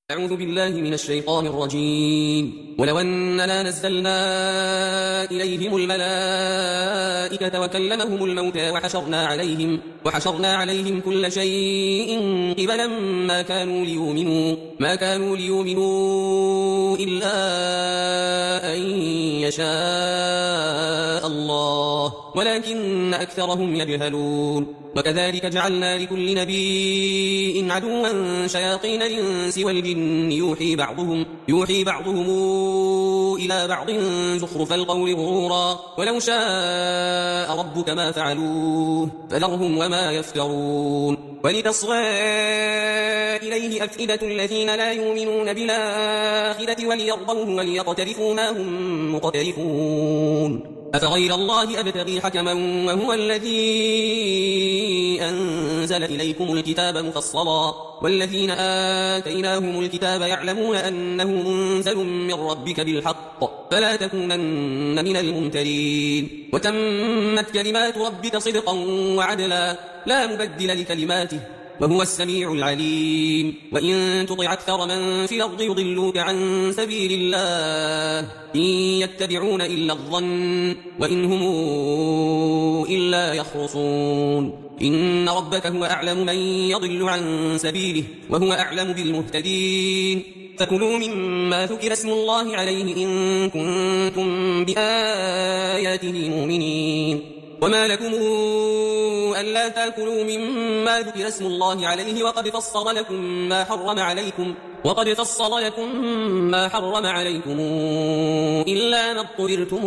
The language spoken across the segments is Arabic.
أعوذ بالله من الشيطان الرجيم. ولو أننا نزلنا إليهم الملائكة وكلمهم الموتى وحشرنا عليهم كل شيء قبلا ما كانوا ليؤمنوا إلا أن يشاء الله ولكن أكثرهم يجهلون. وكذلك جعلنا لكل نبي عدوا شياطين الإنس والجن يوحي بعضهم إلى بعض زخرف القول غرورا ولو شاء ربك ما فعلوه فذرهم وما يفترون. ولتصغى إليه أفئدة الذين لا يؤمنون بالآخرة وليرضوه وليقترفوا ما هم مقترفون. أفغير الله أبتغي حكما وهو الذي أنزل إليكم الكتاب مفصلا والذين آتيناهم الكتاب يعلمون أنه منزل من ربك بالحق فلا تكونن من الممترين. وتمت كلمات ربك صدقا وعدلا لا مبدل لكلماته وهو السميع العليم. وإن تطع أكثر من في الأرض يضلوك عن سبيل الله إن يتبعون إلا الظن وإن هم إلا يخرصون. إن ربك هو أعلم من يضل عن سبيله وهو أعلم بالمهتدين. فكلوا مما ذكر اسم الله عليه إن كنتم بآياته مؤمنين. وما لكم ألا تأكلوا مما ذكر اسم الله عليه وقد فصل لكم ما حرم عليكم إلا ما اضطررتم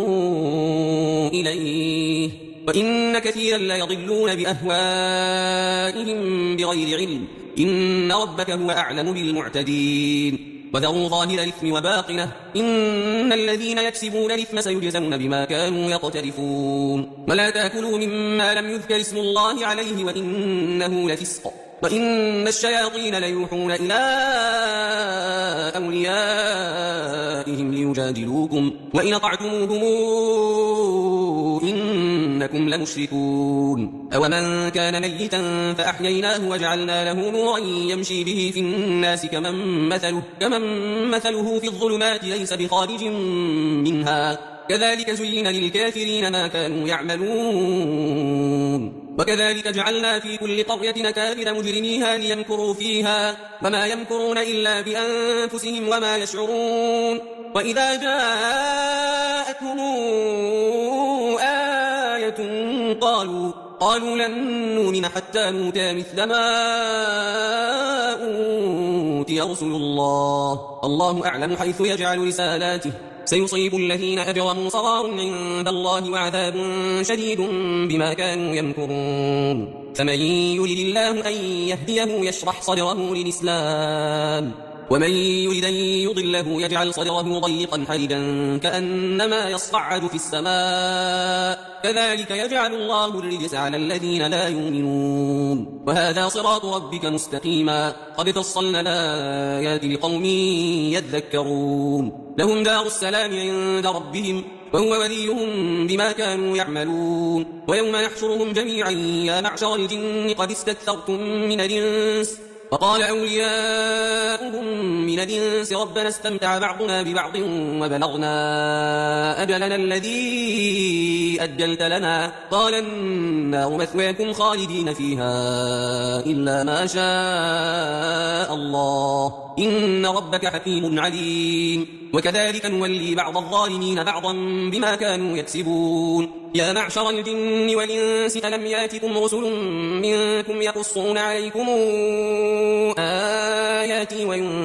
إليه. وإن كثيرا ليضلون بأهوائهم بغير علم إن ربك هو أعلم بالمعتدين. وذروا ظاهر الإثم وباطنه إن الذين يكسبون الإثم سيجزون بما كانوا يقترفون. ولا تأكلوا مما لم يذكر اسم الله عليه وإنه لفسق وإن الشياطين ليوحون إلى أوليائهم ليجادلوكم وإن أطعتموهم إنكم لمشركون. أومن كان ميتا فأحييناه وجعلنا له نورا يمشي به في الناس كمن مثله في الظلمات ليس بخارج منها كذلك زين للكافرين ما كانوا يعملون. وكذلك جعلنا في كل قرية أكابر مجرميها ليمكروا فيها وما يمكرون إلا بأنفسهم وما يشعرون. وإذا جاءتهم آية قالوا لن نؤمن حتى نؤتى مثل ما أوتي رسل الله أعلم حيث يجعل رسالاته سيصيب الذين أجرموا صغار عند الله وعذاب شديد بما كانوا يمكرون. فمن يرد الله أن يهديه يشرح صدره للإسلام ومن يرد أن يضله يجعل صدره ضيقا حرجا كأنما يصعد في السماء كذلك يجعل الله الرجس على الذين لا يؤمنون. وهذا صراط ربك مستقيما قد فصلنا الآيات لقوم يذكرون. لهم دار السلام عند ربهم وهو وليهم بما كانوا يعملون. ويوم يحشرهم جميعا يا معشر الجن قد استكثرتم من الإنس وقال أولياؤهم من الإنس ربنا استمتع بعضنا ببعض وبلغنا أجلنا الذي أجلت لنا قال النار مثواكم خالدين فيها إلا ما شاء الله إن ربك حكيم عليم. وكذلك نولي بعض الظالمين بعضا بما كانوا يكسبون. يا معشر الجن والإنس ألم ياتكم رسل منكم يقصون عليكم آياتي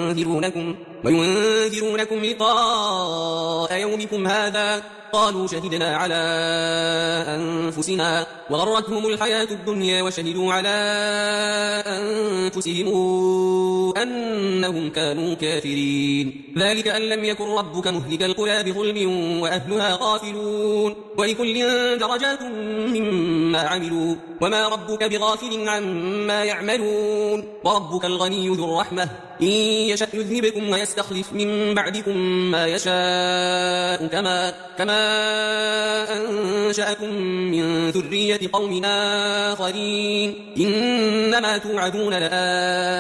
وينذرونكم لقاء يومكم هذا قالوا شهدنا على أنفسنا وغرتهم الحياة الدنيا وشهدوا على أنفسهم أنهم كانوا كافرين. ذلك أن لم يكن ربك مهلك القرى بظلم وأهلها غافلون ولكل درجات مما عملوا وما ربك بغافل عما يعملون. وربك الغني ذو الرحمة إن يشأ يذهبكم ويستخلف من بعدكم ما يشاء كما أنشأكم من ذرية قوم آخرين إنما توعدون لآت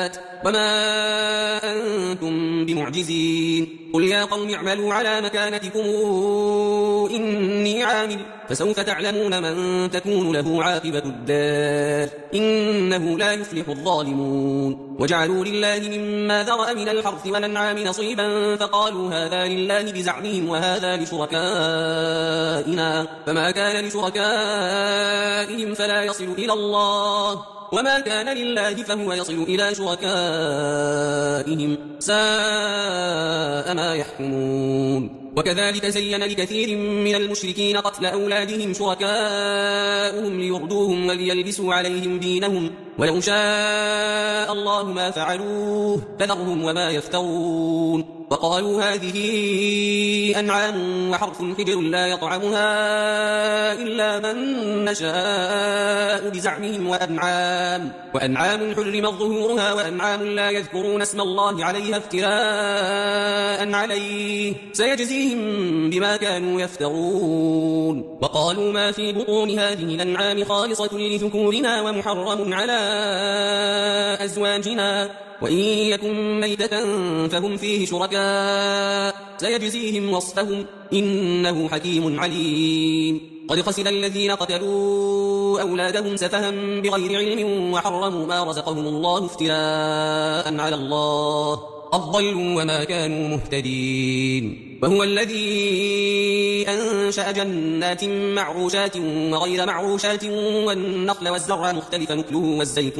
وما أنتم بمعجزين قل يا قوم اعملوا على مكانتكم إني عامل فسوف تعلمون من تكون له عاقبة الدار إنه لا يفلح الظالمون وجعلوا لله مما ذرأ من الحرث والأنعام نصيبا فقالوا هذا لله بزعمهم وهذا لشركائنا فما كان لشركائهم فلا يصل إلى الله وما كان لله فهو يصل إلى شركائهم ساء ما يحكمون وكذلك زين لكثير من المشركين قتل أولادهم شركاؤهم ليردوهم وليلبسوا عليهم دينهم ولو شاء الله ما فعلوه فذرهم وما يفترون وقالوا هذه أنعام وحرث حجر لا يطعمها إلا من نشاء بزعمهم وأنعام حرم ظهورها وأنعام لا يذكرون اسم الله عليها افتراء عليه سيجزيهم بما كانوا يفترون وقالوا ما في بطون هذه الأنعام خالصة لذكورنا ومحرم على أزواجنا وإن يكن ميتة فهم فيه شركاء سيجزيهم وصفهم إنه حكيم عليم قد خسر الذين قتلوا أولادهم سفها بغير علم وحرموا ما رزقهم الله افتراء على الله أضلوا وما كانوا مهتدين وهو الذي أنشأ جنات معروشات وغير معروشات والنخل والزرع مختلف نكله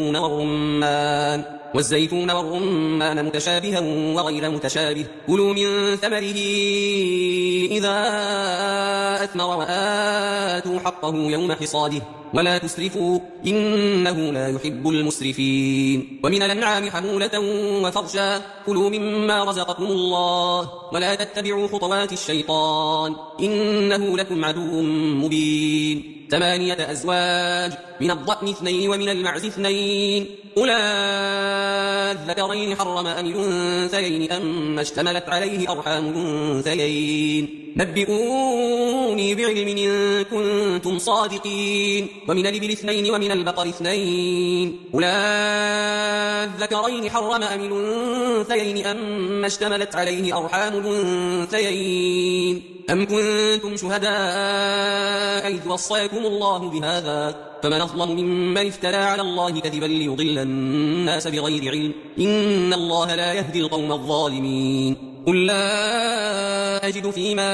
والزيتون والرمان متشابها وغير متشابه كلوا من ثمره إذا أثمر وآتوا حقه يوم حصاده ولا تسرفوا إنه لا يحب المسرفين ومن الأنعام حمولة وفرشا كلوا مما رزقكم الله ولا تتبعوا خطوات الشيطان إنه لكم عدو مبين 8 أزواج من الضأن 2 ومن المعز 2 قل الذكرين حرم أم الأنثيين أما اشتملت عليه أرحام الأنثيين نبئوني بعلم إن كنتم صادقين ومن الإبل 2 ومن البقر 2 قل الذكرين حرم أم الأنثيين أما اشتملت عليه أرحام الأنثيين أم كنتم شهداء إذ وصاكم الله بهذا فمن أظلم ممن افترى على الله كذبا ليضل الناس بغير علم إن الله لا يهدي القوم الظالمين قل لا أجد فيما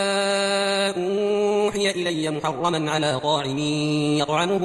أوحي إلي محرما على طاعم يطعمه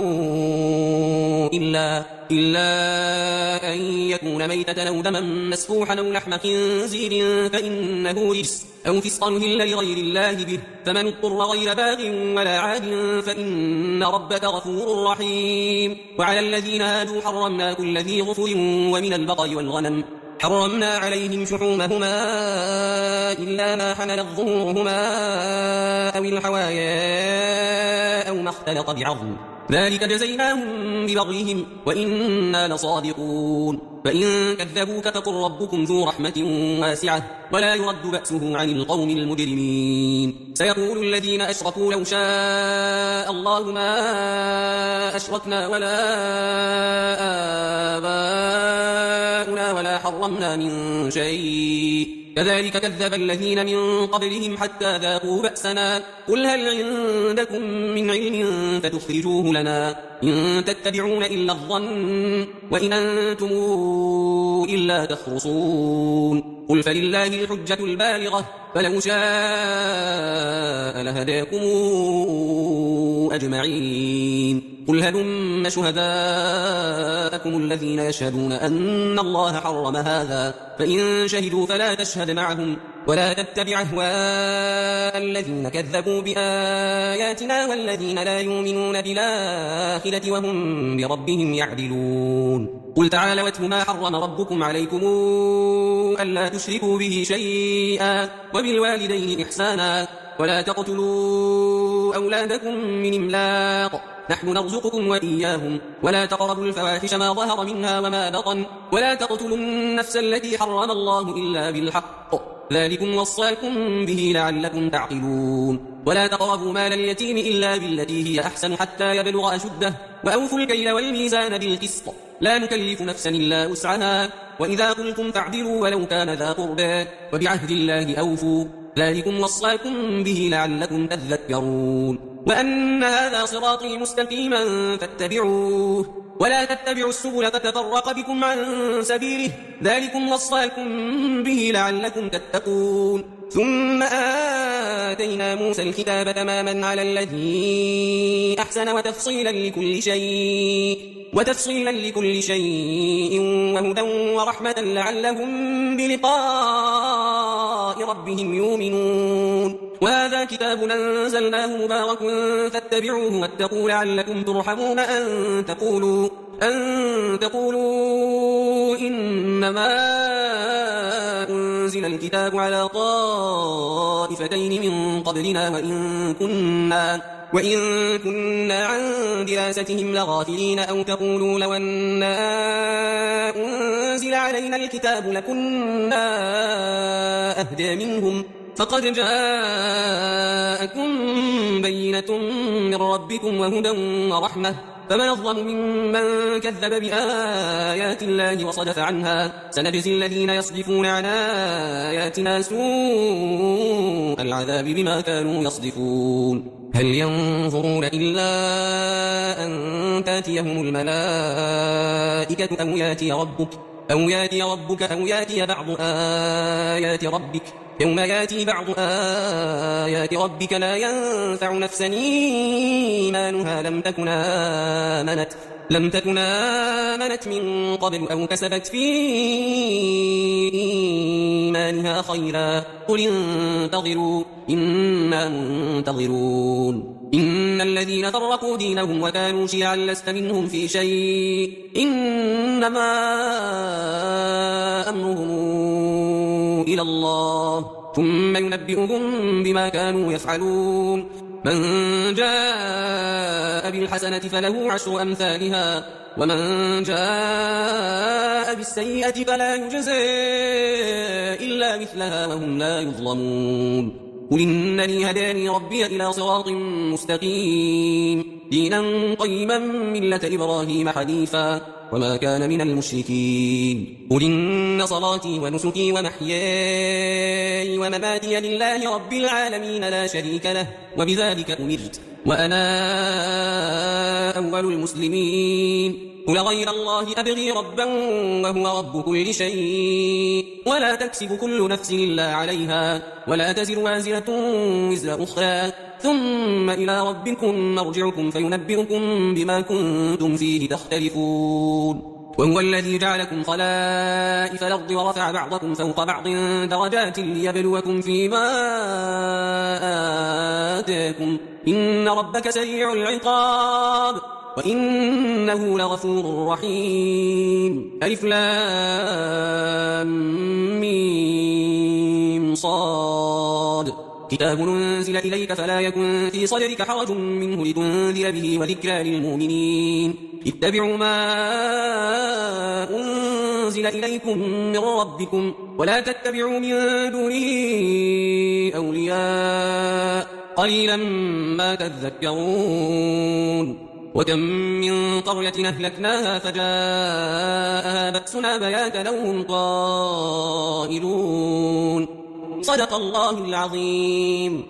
إلا أن يكون ميتة أو دما مسفوحا أو لحم خنزير فإنه رجس أو فسقا أهل لغير الله به فمن اضطر غير باغ ولا عاد فإن ربك غفور رحيم وعلى الذين هادوا حرمنا كل ذي ظفر ومن البقر والغنم حرمنا عليهم شحومهما إلا ما حملت ظهورهما أو الحوايا أو ما اختلط بعظم ذلك جزيناهم ببغيهم وإنا لصادقون فإن كذبوك فقل ربكم ذو رحمة واسعة ولا يرد بأسه عن القوم المجرمين سيقول الذين أشركوا لو شاء الله ما أشركنا ولا آباؤنا ولا حرمنا من شيء كذلك كذب الذين من قبلهم حتى ذاقوا بأسنا قل هل عندكم من علم فتخرجوه لنا إن تتبعون إلا الظن وإن أنتم إلا تخرصون قل فلله الحجة البالغة فلو شاء لهداكم أجمعين قل هلم شهداءكم الذين يشهدون أن الله حرم هذا فإن شهدوا فلا تشهد معهم ولا تتبع أهواء الذين كذبوا بآياتنا والذين لا يؤمنون بالآخرة وهم بربهم يعدلون قل تعالوا واتلوا ما حرم ربكم عليكم ألا تشركوا به شيئا وبالوالدين إحسانا ولا تقتلوا أولادكم من إملاق نحن نرزقكم وإياهم ولا تقربوا الفواحش ما ظهر منها وما بطن ولا تقتلوا النفس التي حرم الله إلا بالحق ذلكم وصاكم به لعلكم تعقلون ولا تقربوا مال اليتيم إلا بالتي هي أحسن حتى يبلغ أشده وأوفوا الكيل والميزان بالقسط لا نكلف نفسا إلا وسعها وإذا قلتم فاعدلوا ولو كان ذا قربى وبعهد الله أوفوا ذلكم وصاكم به لعلكم تذكرون وأن هذا صراطي مستقيما فاتبعوه ولا تتبعوا السبل فتفرق بكم عن سبيله ذلكم وصاكم به لعلكم تتقون ثم آتينا موسى الكتاب تماما على الذي أحسن وتفصيلا لكل شيء وهدى ورحمة لعلهم بلقاء ربهم يؤمنون وهذا كتاب أنزلناه مبارك فاتبعوه واتقوا لعلكم ترحمون أن تقولوا إنما أنزل الكتاب على طائفتين من قبلنا وإن كنا عن دراستهم لغافلين أو تقولوا لو أننا أنزل علينا الكتاب لكنا أهدى منهم فقد جاءكم بينة من ربكم وهدى ورحمة فمن أظلم ممن كذب بآيات الله وصدف عنها سنجزي الذين يصدفون عن آياتنا سوء العذاب بما كانوا يصدفون هل ينظرون إلا أن تأتيهم الملائكة أو ياتي ربك أو ياتي بعض آيات ربك يوم ياتي بعض آيات ربك لا ينفع نفسا إيمانها لم تكن آمنت من قبل أو كسبت في إيمانها خيرا قل انتظروا إنا منتظرون إن الذين فرقوا دينهم وكانوا شيعا لست منهم في شيء إنما أمرهم إلى الله ثم ينبئهم بما كانوا يفعلون من جاء بالحسنة فله 10 أمثالها ومن جاء بالسيئة فلا يجزى إلا مثلها وهم لا يظلمون قل إنني هداني ربي إلى صراط مستقيم دينا قيما ملة إبراهيم حنيفا وما كان من المشركين قل إن صلاتي ونسكي ومحياي ومماتي لله رب العالمين لا شريك له وبذلك أمرت وأنا أول المسلمين قل غير الله أبغي ربا وهو رب كل شيء ولا تكسب كل نفس إلا عليها ولا تزر وازرة وزر أخرى ثم إلى ربكم مرجعكم فينبئكم بما كنتم فيه تختلفون وهو الذي جعلكم خلائف الأرض ورفع بعضكم فوق بعض درجات ليبلوكم فيما آتاكم إن ربك سريع العقاب وإنه لغفور رحيم ألف لام ميم صاد كتاب أنزل إليك فلا يكن في صدرك حرج منه لتنذر به وذكرى للمؤمنين اتبعوا ما أنزل إليكم من ربكم ولا تتبعوا من دونه أولياء قليلا ما تذكرون وكم من قرية أهلكناها فجاءها بأسنا بياتا أو هم قائلون صدق الله العظيم.